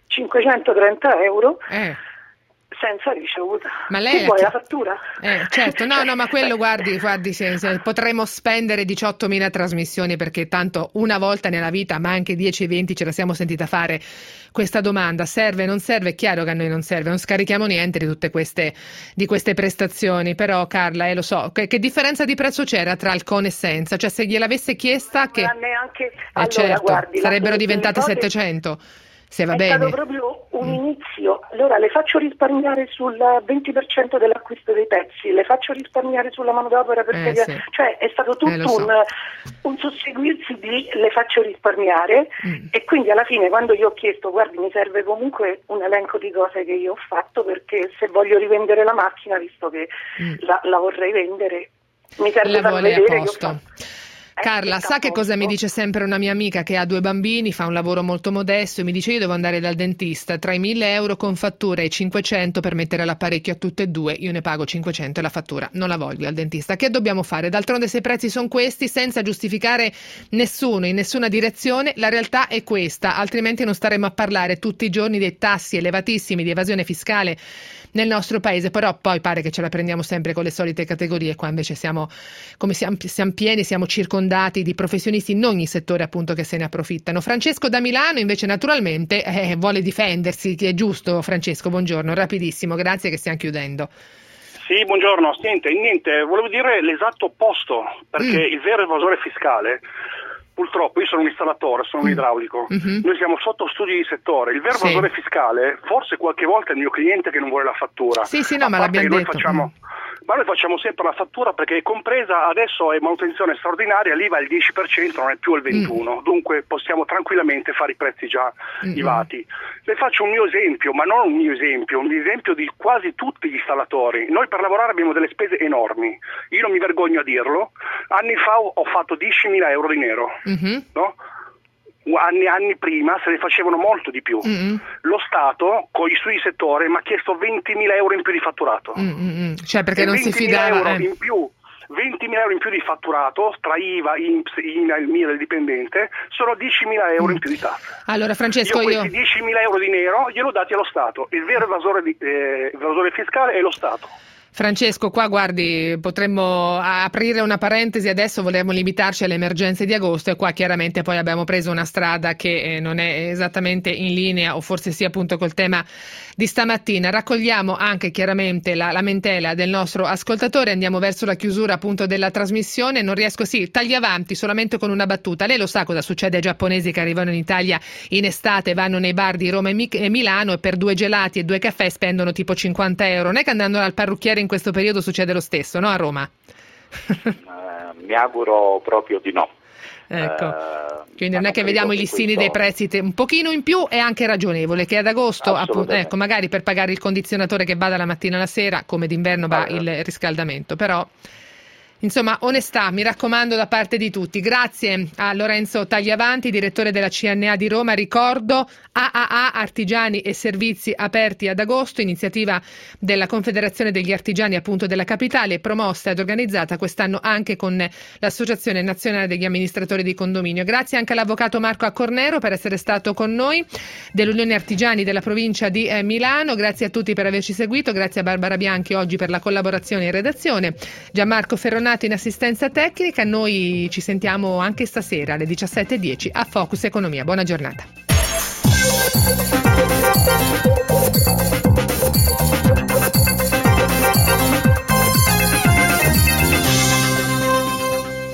cinquecentotrenta euro. Eh. Senza ricevuta. Ma lei tu vuoi la fattura? Eh, certo, no, no, ma quello guardi, guardi se, se potremmo spendere diciottomila trasmissioni, perché tanto una volta nella vita, ma anche dieci venti ce la siamo sentita fare questa domanda: serve, non serve? È chiaro che a noi non serve, non scarichiamo niente di tutte queste, di queste prestazioni, però Carla, eh, lo so, che, che differenza di prezzo c'era tra il con e senza? Cioè se gliel'avesse chiesta che... Neanche... Eh, allora, certo, guardi, sarebbero diventate settecento. Se va è bene. stato proprio un inizio. Allora le faccio risparmiare sul venti per cento dell'acquisto dei pezzi, le faccio risparmiare sulla manodopera perché eh, sì. cioè è stato tutto eh, so. un, un susseguirsi di le faccio risparmiare mm. e quindi alla fine quando gli ho chiesto guardi mi serve comunque un elenco di cose che io ho fatto, perché se voglio rivendere la macchina, visto che mm. la, la vorrei vendere, mi serve la per vedere che ho fatto. Carla, sa che cosa mi dice sempre una mia amica che ha due bambini, fa un lavoro molto modesto e mi dice: io devo andare dal dentista, tra i mille euro con fattura e i cinquecento per mettere l'apparecchio a tutte e due, io ne pago cinquecento e la fattura non la voglio al dentista. Che dobbiamo fare? D'altronde se i prezzi sono questi, senza giustificare nessuno in nessuna direzione, la realtà è questa, altrimenti non staremo a parlare tutti i giorni dei tassi elevatissimi di evasione fiscale nel nostro paese, però poi pare che ce la prendiamo sempre con le solite categorie, qua invece siamo come siamo, siamo pieni, siamo circondati di professionisti in ogni settore appunto che se ne approfittano. Francesco da Milano invece naturalmente eh, vuole difendersi, che è giusto. Francesco, buongiorno, rapidissimo, grazie che stiamo chiudendo. Sì, buongiorno, niente, niente, volevo dire l'esatto opposto, perché mm. il vero evasore fiscale, purtroppo, io sono un installatore, sono un idraulico, mm-hmm. noi siamo sotto studi di settore, il vero sì. evasore fiscale forse qualche volta è il mio cliente che non vuole la fattura. Sì, sì, no, ma l'abbiamo noi detto. Facciamo, mm. Ma noi facciamo sempre la fattura perché è compresa, adesso è manutenzione straordinaria, l'I V A è il dieci per cento, non è più il ventuno per cento, mm. dunque possiamo tranquillamente fare i prezzi già mm-hmm. I V A ti. Le faccio un mio esempio, ma non un mio esempio, un esempio di quasi tutti gli installatori. Noi per lavorare abbiamo delle spese enormi, io non mi vergogno a dirlo, anni fa ho fatto diecimila euro di nero, mm-hmm. no? Anni anni prima se ne facevano molto di più. Mm-hmm. Lo Stato con i suoi settori mi ha chiesto ventimila euro in più di fatturato. Mm-hmm. Cioè perché e non si fidava euro eh. in più, ventimila euro in più di fatturato tra I V A, I N P S, I N A, il mio del dipendente, sono diecimila euro mm. in più di tasse. Allora Francesco, io io questi diecimila euro di nero glielo dati allo Stato. Il vero evasore, di, eh, evasore fiscale è lo Stato. Francesco, qua guardi, potremmo aprire una parentesi adesso, volevamo limitarci alle emergenze di agosto e qua chiaramente poi abbiamo preso una strada che non è esattamente in linea o forse sia appunto col tema di stamattina. Raccogliamo anche chiaramente la lamentela del nostro ascoltatore, andiamo verso la chiusura appunto della trasmissione, non riesco, sì, tagli avanti solamente con una battuta. Lei lo sa cosa succede ai giapponesi che arrivano in Italia in estate, vanno nei bar di Roma e Milano e per due gelati e due caffè spendono tipo cinquanta euro, non è che andando al parrucchiere in questo periodo succede lo stesso, no, a Roma? uh, mi auguro proprio di no. Ecco, uh, quindi non è che vediamo i listini dei prezzi te- un pochino in più, è anche ragionevole che ad agosto appunto, ecco, magari per pagare il condizionatore che va dalla mattina alla sera, come d'inverno va allora. Il riscaldamento, però insomma onestà, mi raccomando, da parte di tutti. Grazie a Lorenzo Tagliavanti, direttore della C N A di Roma. Ricordo A A A, artigiani e servizi aperti ad agosto, iniziativa della Confederazione degli Artigiani appunto della capitale, promossa ed organizzata quest'anno anche con l'Associazione Nazionale degli Amministratori di Condominio. Grazie anche all'avvocato Marco Accornero per essere stato con noi, dell'Unione Artigiani della provincia di eh, Milano. Grazie a tutti per averci seguito, grazie a Barbara Bianchi oggi per la collaborazione in redazione, Gianmarco Ferronati in assistenza tecnica. Noi ci sentiamo anche stasera alle diciassette e dieci a Focus Economia. Buona giornata.